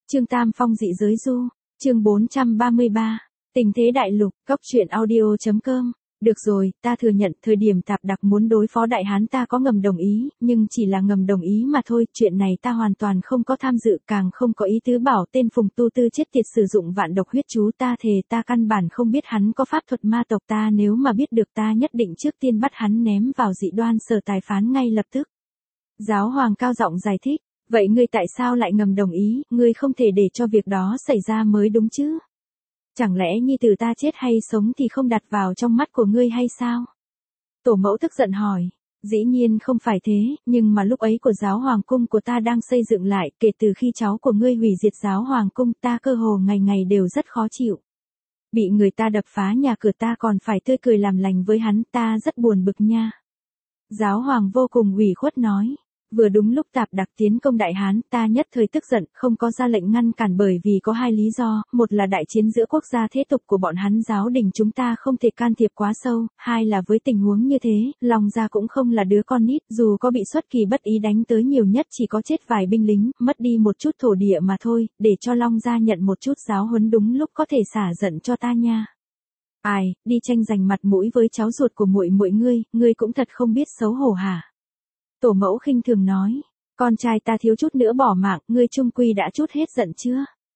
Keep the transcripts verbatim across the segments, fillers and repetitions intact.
Chương Tam Phong dị giới du, chương bốn trăm ba mươi ba, tình thế đại lục, cốc truyện audio.com. Được rồi, ta thừa nhận thời điểm Tạp Đặc muốn đối phó đại hán ta có ngầm đồng ý, nhưng chỉ là ngầm đồng ý mà thôi, chuyện này ta hoàn toàn không có tham dự, càng không có ý tứ bảo tên Phùng Tu Tư chết tiệt sử dụng vạn độc huyết chú, ta thề ta căn bản không biết hắn có pháp thuật ma tộc, ta nếu mà biết được ta nhất định trước tiên bắt hắn ném vào dị đoan sở tài phán ngay lập tức. Giáo hoàng cao giọng giải thích, vậy ngươi tại sao lại ngầm đồng ý, ngươi không thể để cho việc đó xảy ra mới đúng chứ? Chẳng lẽ nhi tử ta chết hay sống thì không đặt vào trong mắt của ngươi hay sao? Tổ mẫu tức giận hỏi, dĩ nhiên không phải thế, nhưng mà lúc ấy của giáo hoàng cung của ta đang xây dựng lại, kể từ khi cháu của ngươi hủy diệt giáo hoàng cung ta cơ hồ ngày ngày đều rất khó chịu. Bị người ta đập phá nhà cửa ta còn phải tươi cười làm lành với hắn, ta rất buồn bực nha. Giáo hoàng vô cùng ủy khuất nói. Vừa đúng lúc Tạp Đặc tiến công đại hán, ta nhất thời tức giận, không có ra lệnh ngăn cản bởi vì có hai lý do, một là đại chiến giữa quốc gia thế tục của bọn hắn giáo đình chúng ta không thể can thiệp quá sâu, hai là với tình huống như thế, Long gia cũng không là đứa con nít, dù có bị xuất kỳ bất ý đánh tới nhiều nhất chỉ có chết vài binh lính, mất đi một chút thổ địa mà thôi, để cho Long gia nhận một chút giáo huấn đúng lúc có thể xả giận cho ta nha. Ai, đi tranh giành mặt mũi với cháu ruột của muội muội ngươi, ngươi cũng thật không biết xấu hổ hả? Tổ mẫu khinh thường nói, con trai ta thiếu chút nữa bỏ mạng, ngươi trung quy đã chút hết giận chưa?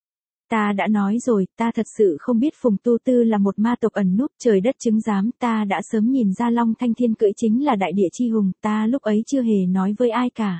Ta đã nói rồi, ta thật sự không biết Phùng Tu Tư là một ma tộc ẩn núp, trời đất chứng giám, ta đã sớm nhìn ra Long Thanh Thiên cưỡi chính là đại địa chi hùng, ta lúc ấy chưa hề nói với ai cả.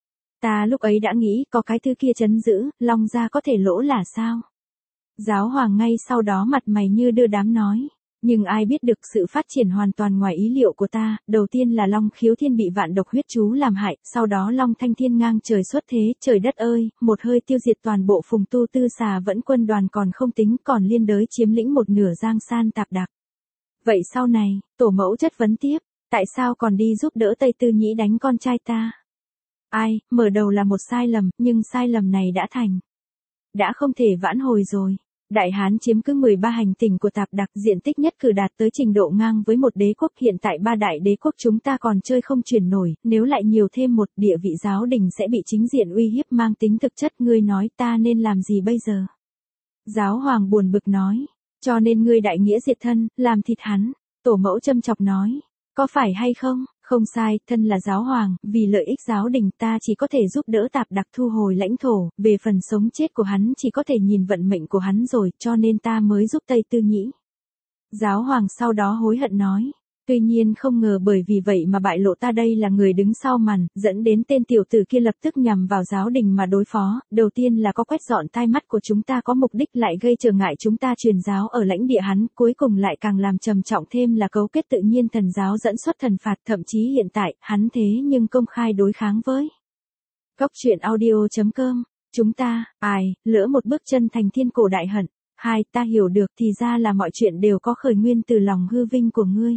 Ta lúc ấy đã nghĩ có cái thứ kia trấn giữ, Long gia có thể lỗ là sao? Giáo hoàng ngay sau đó mặt mày như đưa đám nói. Nhưng ai biết được sự phát triển hoàn toàn ngoài ý liệu của ta, đầu tiên là Long Khiếu Thiên bị vạn độc huyết chú làm hại, sau đó Long Thanh Thiên ngang trời xuất thế, trời đất ơi, một hơi tiêu diệt toàn bộ Phùng Tu Tư xà vẫn quân đoàn còn không tính, còn liên đới chiếm lĩnh một nửa giang san Tạp Đặc. Vậy sau này, tổ mẫu chất vấn tiếp, tại sao còn đi giúp đỡ Tây Tư Nhĩ đánh con trai ta? Ai, mở đầu là một sai lầm, nhưng sai lầm này đã thành. Đã không thể vãn hồi rồi. Đại Hán chiếm cứ mười ba hành tinh của Tạp Đặc, diện tích nhất cử đạt tới trình độ ngang với một đế quốc, hiện tại ba đại đế quốc chúng ta còn chơi không chuyển nổi, nếu lại nhiều thêm một địa vị giáo đình sẽ bị chính diện uy hiếp mang tính thực chất, ngươi nói ta nên làm gì bây giờ? Giáo hoàng buồn bực nói, cho nên ngươi đại nghĩa diệt thân, làm thịt hắn, tổ mẫu châm chọc nói, có phải hay không? Không sai, thân là giáo hoàng, vì lợi ích giáo đình ta chỉ có thể giúp đỡ Tạp Đặc thu hồi lãnh thổ, về phần sống chết của hắn chỉ có thể nhìn vận mệnh của hắn rồi, cho nên ta mới giúp Tây Tư Nhĩ. Giáo hoàng sau đó hối hận nói, tuy nhiên không ngờ bởi vì vậy mà bại lộ ta đây là người đứng sau màn, dẫn đến tên tiểu tử kia lập tức nhằm vào giáo đình mà đối phó, đầu tiên là có quét dọn tai mắt của chúng ta có mục đích lại gây trở ngại chúng ta truyền giáo ở lãnh địa hắn, cuối cùng lại càng làm trầm trọng thêm là cấu kết tự nhiên thần giáo dẫn xuất thần phạt, thậm chí hiện tại, hắn thế nhưng công khai đối kháng với. Cốc truyện audio.com, chúng ta, ai, lỡ một bước chân thành thiên cổ đại hận, hai, ta hiểu được thì ra là mọi chuyện đều có khởi nguyên từ lòng hư vinh của ngươi.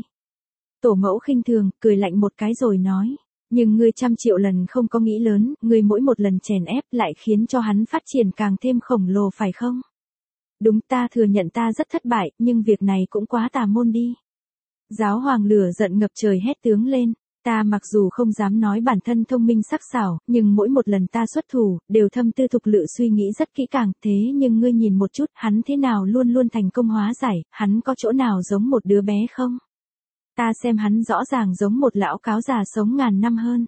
Tổ mẫu khinh thường, cười lạnh một cái rồi nói, nhưng ngươi trăm triệu lần không có nghĩ lớn, ngươi mỗi một lần chèn ép lại khiến cho hắn phát triển càng thêm khổng lồ phải không? Đúng, ta thừa nhận ta rất thất bại, nhưng việc này cũng quá tà môn đi. Giáo hoàng lửa giận ngập trời hét tướng lên, ta mặc dù không dám nói bản thân thông minh sắc sảo, nhưng mỗi một lần ta xuất thủ, đều thâm tư thục lự suy nghĩ rất kỹ càng, thế nhưng ngươi nhìn một chút, hắn thế nào luôn luôn thành công hóa giải, hắn có chỗ nào giống một đứa bé không? Ta xem hắn rõ ràng giống một lão cáo già sống ngàn năm hơn.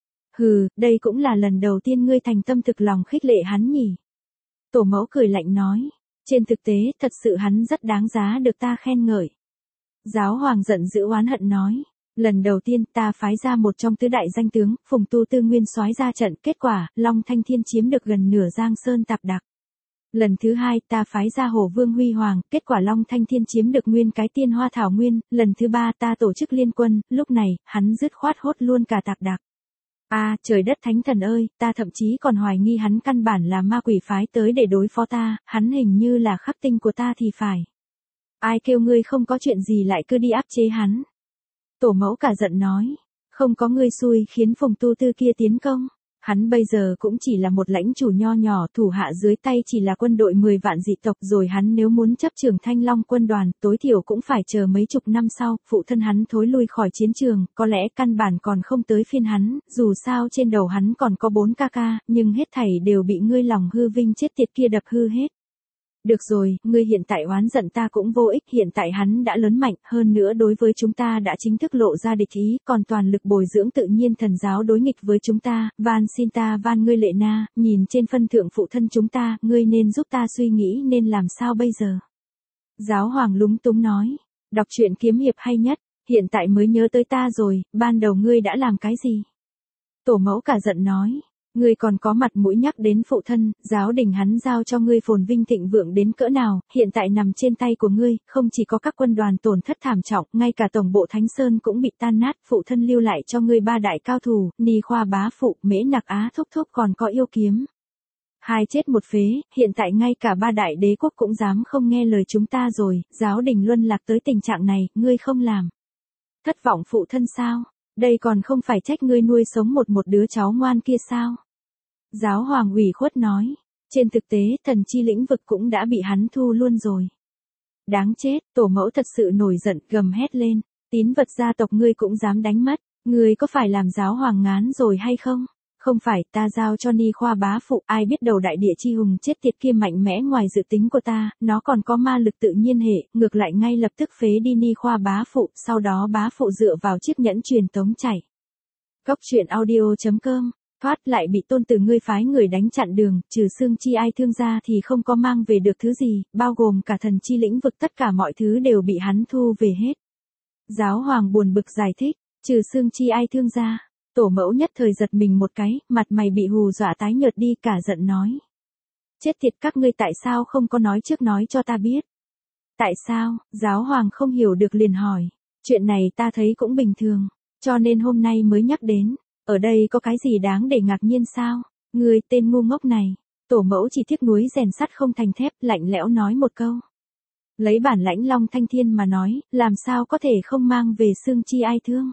Hừ, đây cũng là lần đầu tiên ngươi thành tâm thực lòng khích lệ hắn nhỉ. Tổ mẫu cười lạnh nói, trên thực tế, thật sự hắn rất đáng giá được ta khen ngợi. Giáo hoàng giận dữ oán hận nói, lần đầu tiên ta phái ra một trong tứ đại danh tướng, Phùng Tu Tư nguyên soái ra trận, kết quả, Long Thanh Thiên chiếm được gần nửa giang sơn Tạp Đặc. Lần thứ hai ta phái ra Hổ Vương Huy Hoàng, kết quả Long Thanh Thiên chiếm được nguyên cái tiên hoa thảo nguyên, lần thứ ba ta tổ chức liên quân, lúc này, hắn dứt khoát hốt luôn cả Tạp Đặc. À, trời đất thánh thần ơi, ta thậm chí còn hoài nghi hắn căn bản là ma quỷ phái tới để đối phó ta, hắn hình như là khắc tinh của ta thì phải. Ai kêu ngươi không có chuyện gì lại cứ đi áp chế hắn. Tổ mẫu cả giận nói, không có ngươi xui khiến Phùng Tu Tư kia tiến công. Hắn bây giờ cũng chỉ là một lãnh chủ nho nhỏ, thủ hạ dưới tay chỉ là quân đội mười vạn dị tộc, rồi hắn nếu muốn chấp trưởng Thanh Long quân đoàn, tối thiểu cũng phải chờ mấy chục năm sau, phụ thân hắn thối lui khỏi chiến trường, có lẽ căn bản còn không tới phiên hắn, dù sao trên đầu hắn còn có bốn ca ca, nhưng hết thảy đều bị ngươi lòng hư vinh chết tiệt kia đập hư hết. Được rồi, ngươi hiện tại oán giận ta cũng vô ích, hiện tại hắn đã lớn mạnh, hơn nữa đối với chúng ta đã chính thức lộ ra địch ý, còn toàn lực bồi dưỡng tự nhiên thần giáo đối nghịch với chúng ta, van xin ta van ngươi Lệ Na, nhìn trên phân thượng phụ thân chúng ta, ngươi nên giúp ta suy nghĩ nên làm sao bây giờ. Giáo hoàng lúng túng nói, đọc truyện kiếm hiệp hay nhất, hiện tại mới nhớ tới ta rồi, ban đầu ngươi đã làm cái gì? Tổ mẫu cả giận nói. Ngươi còn có mặt mũi nhắc đến phụ thân, giáo đình hắn giao cho ngươi phồn vinh thịnh vượng đến cỡ nào, hiện tại nằm trên tay của ngươi, không chỉ có các quân đoàn tổn thất thảm trọng, ngay cả tổng bộ Thánh Sơn cũng bị tan nát, phụ thân lưu lại cho ngươi ba đại cao thủ, Ni Khoa bá phụ, Mễ Nặc Á thúc thúc còn có yêu kiếm. Hai chết một phế, hiện tại ngay cả ba đại đế quốc cũng dám không nghe lời chúng ta rồi, giáo đình luân lạc tới tình trạng này, ngươi không làm. Thất vọng phụ thân sao? Đây còn không phải trách ngươi nuôi sống một một đứa cháu ngoan kia sao? Giáo hoàng ủy khuất nói, trên thực tế thần chi lĩnh vực cũng đã bị hắn thu luôn rồi. Đáng chết, tổ mẫu thật sự nổi giận, gầm hét lên, tín vật gia tộc ngươi cũng dám đánh mất, ngươi có phải làm giáo hoàng ngán rồi hay không? Không phải, ta giao cho Ni Khoa bá phụ, ai biết đầu đại địa chi hùng chết tiệt kia mạnh mẽ ngoài dự tính của ta, nó còn có ma lực tự nhiên hệ, ngược lại ngay lập tức phế đi Ni Khoa bá phụ, sau đó bá phụ dựa vào chiếc nhẫn truyền tống chạy. Cốc truyện audio chấm com, thoát lại bị tôn tử ngươi phái người đánh chặn đường, trừ xương chi ai thương ra thì không có mang về được thứ gì, bao gồm cả thần chi lĩnh vực, tất cả mọi thứ đều bị hắn thu về hết. Giáo hoàng buồn bực giải thích, trừ xương chi ai thương ra. Tổ mẫu nhất thời giật mình một cái, mặt mày bị hù dọa tái nhợt đi, cả giận nói. Chết tiệt, các ngươi tại sao không có nói trước nói cho ta biết? Tại sao? Giáo hoàng không hiểu được liền hỏi. Chuyện này ta thấy cũng bình thường, cho nên hôm nay mới nhắc đến. Ở đây có cái gì đáng để ngạc nhiên sao? Ngươi tên ngu ngốc này. Tổ mẫu chỉ tiếc núi rèn sắt không thành thép, lạnh lẽo nói một câu. Lấy bản lãnh Long Thanh Thiên mà nói, làm sao có thể không mang về xương chi ai thương?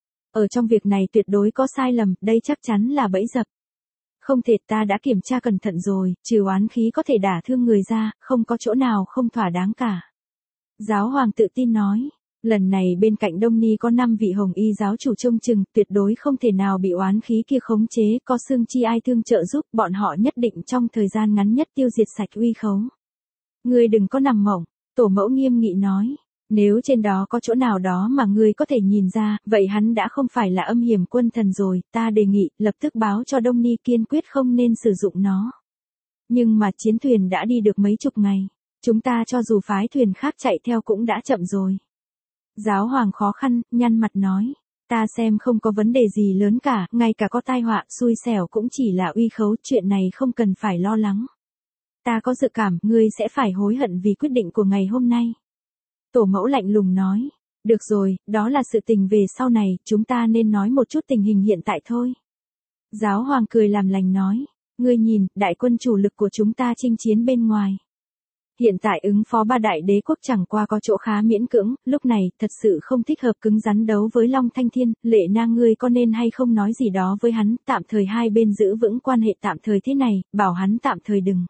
Ở trong việc này tuyệt đối có sai lầm, đây chắc chắn là bẫy dập. Không thể, ta đã kiểm tra cẩn thận rồi, trừ oán khí có thể đả thương người ra, không có chỗ nào không thỏa đáng cả. Giáo hoàng tự tin nói, lần này bên cạnh Đông Ni có năm vị hồng y giáo chủ trông chừng, tuyệt đối không thể nào bị oán khí kia khống chế, có xương chi ai thương trợ giúp, bọn họ nhất định trong thời gian ngắn nhất tiêu diệt sạch uy khấu. Ngươi đừng có nằm mộng, tổ mẫu nghiêm nghị nói. Nếu trên đó có chỗ nào đó mà ngươi có thể nhìn ra, vậy hắn đã không phải là âm hiểm quân thần rồi, ta đề nghị, lập tức báo cho Đông Ni kiên quyết không nên sử dụng nó. Nhưng mà chiến thuyền đã đi được mấy chục ngày, chúng ta cho dù phái thuyền khác chạy theo cũng đã chậm rồi. Giáo hoàng khó khăn, nhăn mặt nói, ta xem không có vấn đề gì lớn cả, ngay cả có tai họa, xui xẻo cũng chỉ là uy khấu, chuyện này không cần phải lo lắng. Ta có dự cảm, ngươi sẽ phải hối hận vì quyết định của ngày hôm nay. Tổ mẫu lạnh lùng nói, được rồi, đó là sự tình về sau này, chúng ta nên nói một chút tình hình hiện tại thôi. Giáo hoàng cười làm lành nói, ngươi nhìn, đại quân chủ lực của chúng ta chinh chiến bên ngoài. Hiện tại ứng phó ba đại đế quốc chẳng qua có chỗ khá miễn cưỡng, lúc này, thật sự không thích hợp cứng rắn đấu với Long Thanh Thiên, Lệ Na ngươi có nên hay không nói gì đó với hắn, tạm thời hai bên giữ vững quan hệ tạm thời thế này, bảo hắn tạm thời đừng.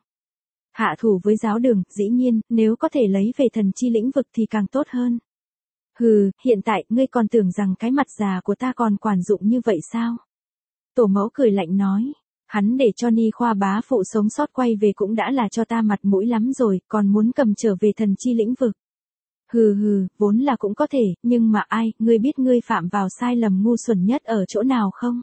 Hạ thủ với giáo đường, dĩ nhiên, nếu có thể lấy về thần chi lĩnh vực thì càng tốt hơn. Hừ, hiện tại, ngươi còn tưởng rằng cái mặt già của ta còn quản dụng như vậy sao? Tổ mẫu cười lạnh nói, hắn để cho Ni Khoa bá phụ sống sót quay về cũng đã là cho ta mặt mũi lắm rồi, còn muốn cầm trở về thần chi lĩnh vực. Hừ hừ, vốn là cũng có thể, nhưng mà ai, ngươi biết ngươi phạm vào sai lầm ngu xuẩn nhất ở chỗ nào không?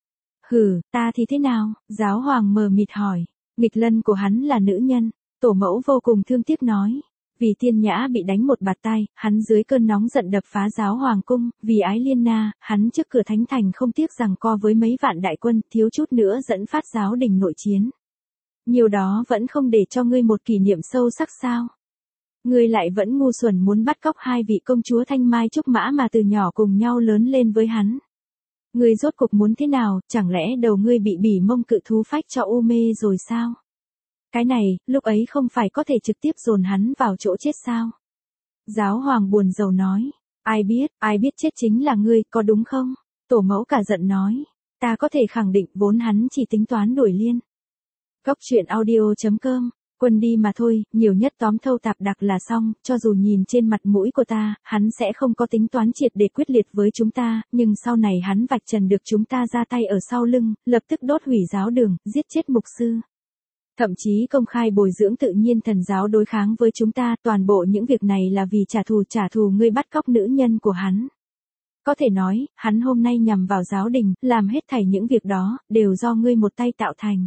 Hừ, ta thì thế nào? Giáo hoàng mờ mịt hỏi. Nghịch lân của hắn là nữ nhân, tổ mẫu vô cùng thương tiếc nói. Vì Thiên Nhã bị đánh một bạt tai, hắn dưới cơn nóng giận đập phá giáo hoàng cung, vì ái Liên Na, hắn trước cửa thánh thành không tiếc rằng co với mấy vạn đại quân, thiếu chút nữa dẫn phát giáo đình nội chiến. Nhiều đó vẫn không để cho ngươi một kỷ niệm sâu sắc sao? Ngươi lại vẫn ngu xuẩn muốn bắt cóc hai vị công chúa Thanh Mai Trúc Mã mà từ nhỏ cùng nhau lớn lên với hắn. Ngươi rốt cục muốn thế nào, chẳng lẽ đầu ngươi bị bỉ mông cự thú phách cho u mê rồi sao? Cái này, lúc ấy không phải có thể trực tiếp dồn hắn vào chỗ chết sao? Giáo hoàng buồn rầu nói, ai biết, ai biết chết chính là ngươi, có đúng không? Tổ mẫu cả giận nói, Ta có thể khẳng định vốn hắn chỉ tính toán đuổi Liên. Cốc truyện audio chấm com, quân đi mà thôi, nhiều nhất tóm thâu tạp đặc là xong, cho dù nhìn trên mặt mũi của ta, hắn sẽ không có tính toán triệt để quyết liệt với chúng ta, nhưng sau này hắn vạch trần được chúng ta ra tay ở sau lưng, lập tức đốt hủy giáo đường, giết chết mục sư. Thậm chí công khai bồi dưỡng tự nhiên thần giáo đối kháng với chúng ta, toàn bộ những việc này là vì trả thù trả thù ngươi bắt cóc nữ nhân của hắn. Có thể nói, hắn hôm nay nhằm vào giáo đình, làm hết thảy những việc đó, đều do ngươi một tay tạo thành.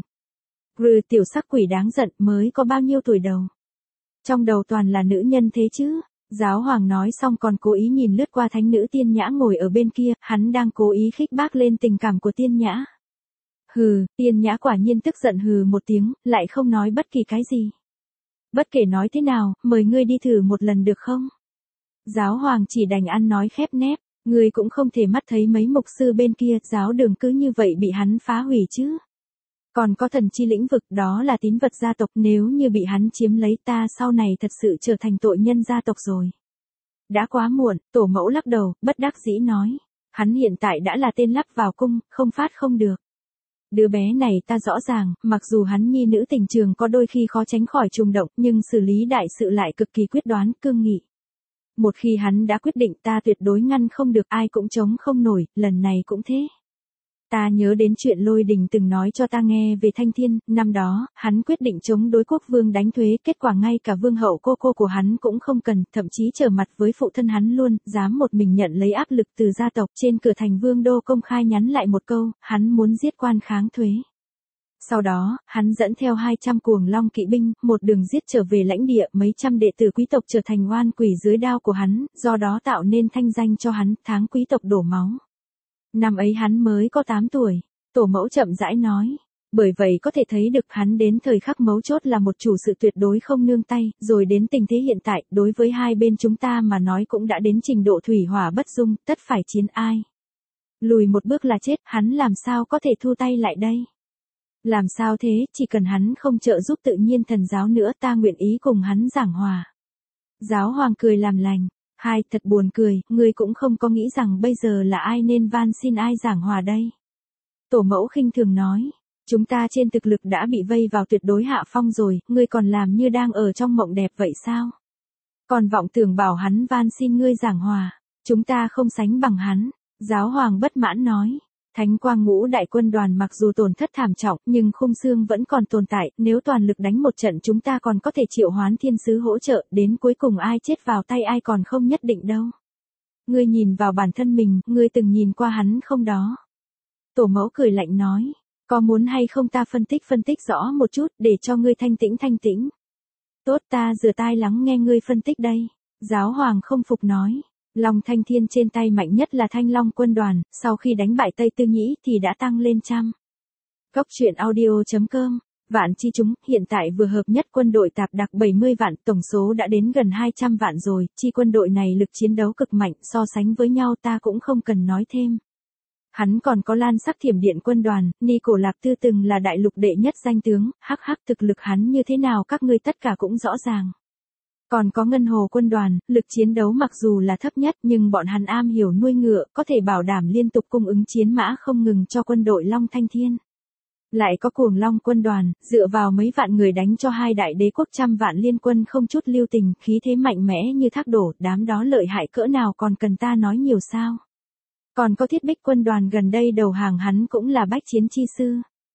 Rừ tiểu sắc quỷ đáng giận mới có bao nhiêu tuổi đầu. Trong đầu toàn là nữ nhân thế chứ. Giáo hoàng nói xong còn cố ý nhìn lướt qua thánh nữ Tiên Nhã ngồi ở bên kia, hắn đang cố ý khích bác lên tình cảm của Tiên Nhã. Hừ, Tiên Nhã quả nhiên tức giận hừ một tiếng, lại không nói bất kỳ cái gì. Bất kể nói thế nào, mời ngươi đi thử một lần được không? Giáo hoàng chỉ đành ăn nói khép nép, ngươi cũng không thể mắt thấy mấy mục sư bên kia, giáo đường cứ như vậy bị hắn phá hủy chứ. Còn có thần chi lĩnh vực, đó là tín vật gia tộc, nếu như bị hắn chiếm lấy ta sau này thật sự trở thành tội nhân gia tộc rồi. Đã quá muộn, tổ mẫu lắc đầu, bất đắc dĩ nói. Hắn hiện tại đã là tên lắp vào cung, không phát không được. Đứa bé này ta rõ ràng, mặc dù hắn nhi nữ tình trường có đôi khi khó tránh khỏi trùng động, nhưng xử lý đại sự lại cực kỳ quyết đoán, cương nghị. Một khi hắn đã quyết định ta tuyệt đối ngăn không được, ai cũng chống không nổi, lần này cũng thế. Ta nhớ đến chuyện Lôi Đình từng nói cho ta nghe về Thanh Thiên, năm đó, hắn quyết định chống đối quốc vương đánh thuế, kết quả ngay cả vương hậu cô cô của hắn cũng không cần, thậm chí trở mặt với phụ thân hắn luôn, dám một mình nhận lấy áp lực từ gia tộc, trên cửa thành vương đô công khai nhắn lại một câu, hắn muốn giết quan kháng thuế. Sau đó, hắn dẫn theo hai trăm cuồng long kỵ binh, một đường giết trở về lãnh địa, mấy trăm đệ tử quý tộc trở thành oan quỷ dưới đao của hắn, do đó tạo nên thanh danh cho hắn, tháng quý tộc đổ máu. Năm ấy hắn mới có tám tuổi, tổ mẫu chậm rãi nói. Bởi vậy có thể thấy được hắn đến thời khắc mấu chốt là một chủ sự tuyệt đối không nương tay, rồi đến tình thế hiện tại, đối với hai bên chúng ta mà nói cũng đã đến trình độ thủy hỏa bất dung, tất phải chiến ai. Lùi một bước là chết, hắn làm sao có thể thu tay lại đây? Làm sao thế, chỉ cần hắn không trợ giúp tự nhiên thần giáo nữa ta nguyện ý cùng hắn giảng hòa. Giáo hoàng cười làm lành. Hai, thật buồn cười, ngươi cũng không có nghĩ rằng bây giờ là ai nên van xin ai giảng hòa đây. Tổ mẫu khinh thường nói, chúng ta trên thực lực đã bị vây vào tuyệt đối hạ phong rồi, ngươi còn làm như đang ở trong mộng đẹp vậy sao? Còn vọng tưởng bảo hắn van xin ngươi giảng hòa, chúng ta không sánh bằng hắn. Giáo hoàng bất mãn nói. Thánh quang ngũ đại quân đoàn mặc dù tổn thất thảm trọng, nhưng khung xương vẫn còn tồn tại, nếu toàn lực đánh một trận chúng ta còn có thể triệu hoán thiên sứ hỗ trợ, đến cuối cùng ai chết vào tay ai còn không nhất định đâu. Ngươi nhìn vào bản thân mình, ngươi từng nhìn qua hắn không đó? Tổ mẫu cười lạnh nói, có muốn hay không ta phân tích phân tích rõ một chút, để cho ngươi thanh tĩnh thanh tĩnh. Tốt, ta rửa tai lắng nghe ngươi phân tích đây. Giáo hoàng không phục nói. Long Thanh Thiên trên tay mạnh nhất là Thanh Long quân đoàn, sau khi đánh bại Tây Tư Nhĩ thì đã tăng lên trăm. Cốc truyện audio chấm com, vạn chi chúng, hiện tại vừa hợp nhất quân đội tạp đặc bảy mươi vạn, tổng số đã đến gần hai trăm vạn rồi, chi quân đội này lực chiến đấu cực mạnh, so sánh với nhau ta cũng không cần nói thêm. Hắn còn có Lan Sắc Thiểm Điện quân đoàn, Ni Cổ Lạc Tư từng là đại lục đệ nhất danh tướng, hắc hắc thực lực hắn như thế nào các ngươi tất cả cũng rõ ràng. Còn có Ngân Hồ quân đoàn, lực chiến đấu mặc dù là thấp nhất nhưng bọn hắn am hiểu nuôi ngựa, có thể bảo đảm liên tục cung ứng chiến mã không ngừng cho quân đội Long Thanh Thiên. Lại có Cuồng Long quân đoàn, dựa vào mấy vạn người đánh cho hai đại đế quốc trăm vạn liên quân không chút lưu tình, khí thế mạnh mẽ như thác đổ, đám đó lợi hại cỡ nào còn cần ta nói nhiều sao. Còn có Thiết Bích quân đoàn gần đây đầu hàng hắn cũng là bách chiến chi sư.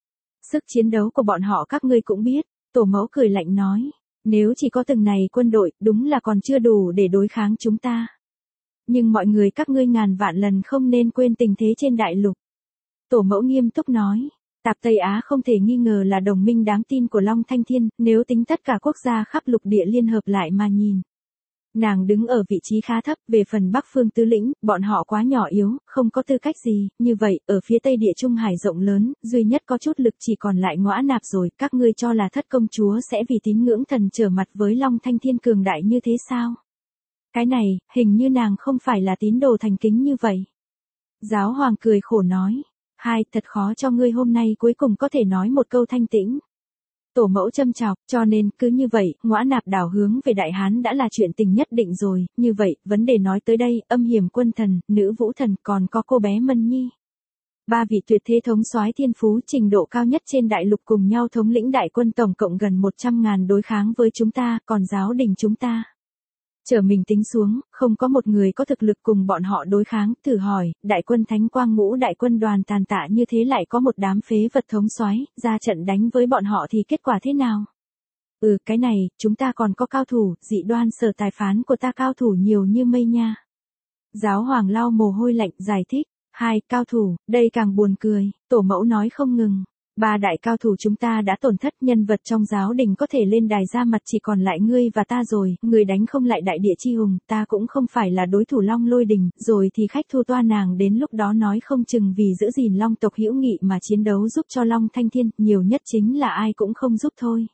Sức chiến đấu của bọn họ các ngươi cũng biết, tổ mẫu cười lạnh nói. Nếu chỉ có từng này quân đội, đúng là còn chưa đủ để đối kháng chúng ta. Nhưng mọi người các ngươi ngàn vạn lần không nên quên tình thế trên đại lục. Tổ mẫu nghiêm túc nói, Tạp Tây Á không thể nghi ngờ là đồng minh đáng tin của Long Thanh Thiên, nếu tính tất cả quốc gia khắp lục địa liên hợp lại mà nhìn. Nàng đứng ở vị trí khá thấp, về phần Bắc Phương Tứ Lĩnh, bọn họ quá nhỏ yếu, không có tư cách gì, như vậy, ở phía Tây Địa Trung Hải rộng lớn, duy nhất có chút lực chỉ còn lại Ngõa Nạp rồi, các ngươi cho là Thất công chúa sẽ vì tín ngưỡng thần trở mặt với Long Thanh Thiên cường đại như thế sao? Cái này, hình như nàng không phải là tín đồ thành kính như vậy. Giáo hoàng cười khổ nói, hai, thật khó cho ngươi hôm nay cuối cùng có thể nói một câu thanh tĩnh. Tổ mẫu châm chọc, cho nên, cứ như vậy, Ngõa Nạp đảo hướng về Đại Hán đã là chuyện tình nhất định rồi, như vậy, vấn đề nói tới đây, âm hiểm quân thần, nữ vũ thần, còn có cô bé Mân Nhi. Ba vị tuyệt thế thống soái thiên phú trình độ cao nhất trên đại lục cùng nhau thống lĩnh đại quân tổng cộng gần một trăm ngàn đối kháng với chúng ta, còn giáo đình chúng ta. Chờ mình tính xuống, không có một người có thực lực cùng bọn họ đối kháng, thử hỏi, đại quân thánh quang ngũ đại quân đoàn tàn tạ như thế lại có một đám phế vật thống soái ra trận đánh với bọn họ thì kết quả thế nào? Ừ, cái này, chúng ta còn có cao thủ, dị đoan sở tài phán của ta cao thủ nhiều như mây nha. Giáo hoàng lau mồ hôi lạnh giải thích, hai, cao thủ, đây càng buồn cười, tổ mẫu nói không ngừng. Ba đại cao thủ chúng ta đã tổn thất, nhân vật trong giáo đình có thể lên đài ra mặt chỉ còn lại ngươi và ta rồi, người đánh không lại đại địa chi hùng, ta cũng không phải là đối thủ Long Lôi Đình, rồi thì khách thu toa nàng đến lúc đó nói không chừng vì giữ gìn Long tộc hữu nghị mà chiến đấu giúp cho Long Thanh Thiên, nhiều nhất chính là ai cũng không giúp thôi.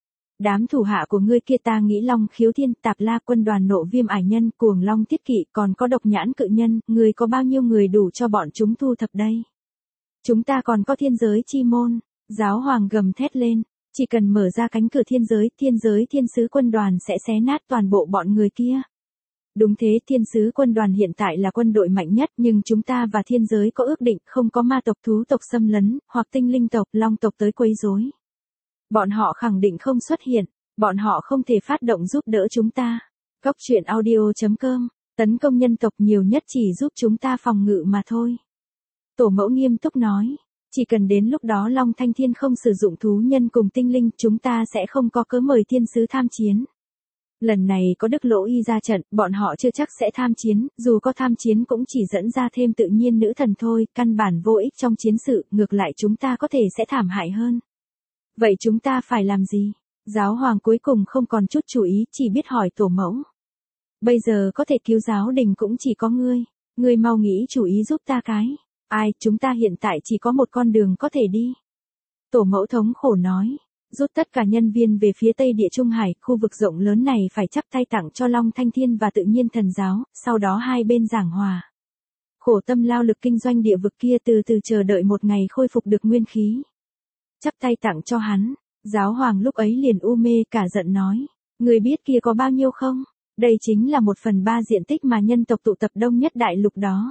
Đám thủ hạ của ngươi kia ta nghĩ Long Khiếu Thiên, Tạp La quân đoàn Nộ Viêm ải nhân, Cuồng Long Tiết Kỵ, còn có Độc Nhãn Cự Nhân, ngươi có bao nhiêu người đủ cho bọn chúng thu thập đây? Chúng ta còn có thiên giới chi môn, giáo hoàng gầm thét lên, chỉ cần mở ra cánh cửa thiên giới, thiên giới thiên sứ quân đoàn sẽ xé nát toàn bộ bọn người kia. Đúng thế, thiên sứ quân đoàn hiện tại là quân đội mạnh nhất, nhưng chúng ta và thiên giới có ước định không có ma tộc thú tộc xâm lấn, hoặc tinh linh tộc, long tộc tới quấy rối. Bọn họ khẳng định không xuất hiện, bọn họ không thể phát động giúp đỡ chúng ta. Góc truyện audio chấm com, tấn công nhân tộc nhiều nhất chỉ giúp chúng ta phòng ngự mà thôi. Tổ mẫu nghiêm túc nói, chỉ cần đến lúc đó Long Thanh Thiên không sử dụng thú nhân cùng tinh linh, chúng ta sẽ không có cớ mời thiên sứ tham chiến. Lần này có Đức Lỗ Y ra trận, bọn họ chưa chắc sẽ tham chiến, dù có tham chiến cũng chỉ dẫn ra thêm tự nhiên nữ thần thôi, căn bản vô ích trong chiến sự, ngược lại chúng ta có thể sẽ thảm hại hơn. Vậy chúng ta phải làm gì? Giáo hoàng cuối cùng không còn chút chú ý, chỉ biết hỏi tổ mẫu. Bây giờ có thể cứu giáo đình cũng chỉ có ngươi, ngươi mau nghĩ chủ ý giúp ta cái. Ai, chúng ta hiện tại chỉ có một con đường có thể đi. Tổ mẫu thống khổ nói, rút tất cả nhân viên về phía tây địa Trung Hải, khu vực rộng lớn này phải chắp tay tặng cho Long Thanh Thiên và tự nhiên thần giáo, sau đó hai bên giảng hòa. Khổ tâm lao lực kinh doanh địa vực kia từ từ chờ đợi một ngày khôi phục được nguyên khí. Chắp tay tặng cho hắn, giáo hoàng lúc ấy liền u mê cả giận nói, người biết kia có bao nhiêu không? Đây chính là một phần ba diện tích mà nhân tộc tụ tập đông nhất đại lục đó.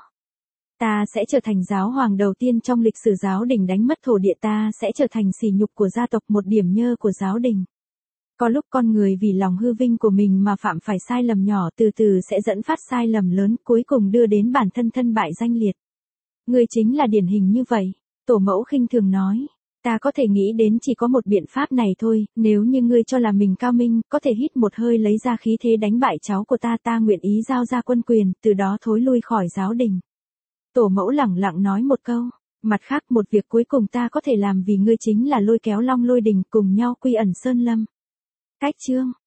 Ta sẽ trở thành giáo hoàng đầu tiên trong lịch sử giáo đình đánh mất thổ địa, ta sẽ trở thành sỉ nhục của gia tộc, một điểm nhơ của giáo đình. Có lúc con người vì lòng hư vinh của mình mà phạm phải sai lầm nhỏ, từ từ sẽ dẫn phát sai lầm lớn, cuối cùng đưa đến bản thân thân bại danh liệt. Ngươi chính là điển hình như vậy, tổ mẫu khinh thường nói. Ta có thể nghĩ đến chỉ có một biện pháp này thôi, nếu như ngươi cho là mình cao minh, có thể hít một hơi lấy ra khí thế đánh bại cháu của ta, ta nguyện ý giao ra quân quyền, từ đó thối lui khỏi giáo đình. Tổ mẫu lẳng lặng nói một câu, mặt khác một việc cuối cùng ta có thể làm vì ngươi chính là lôi kéo Long Lôi Đình cùng nhau quy ẩn Sơn Lâm. Cách chương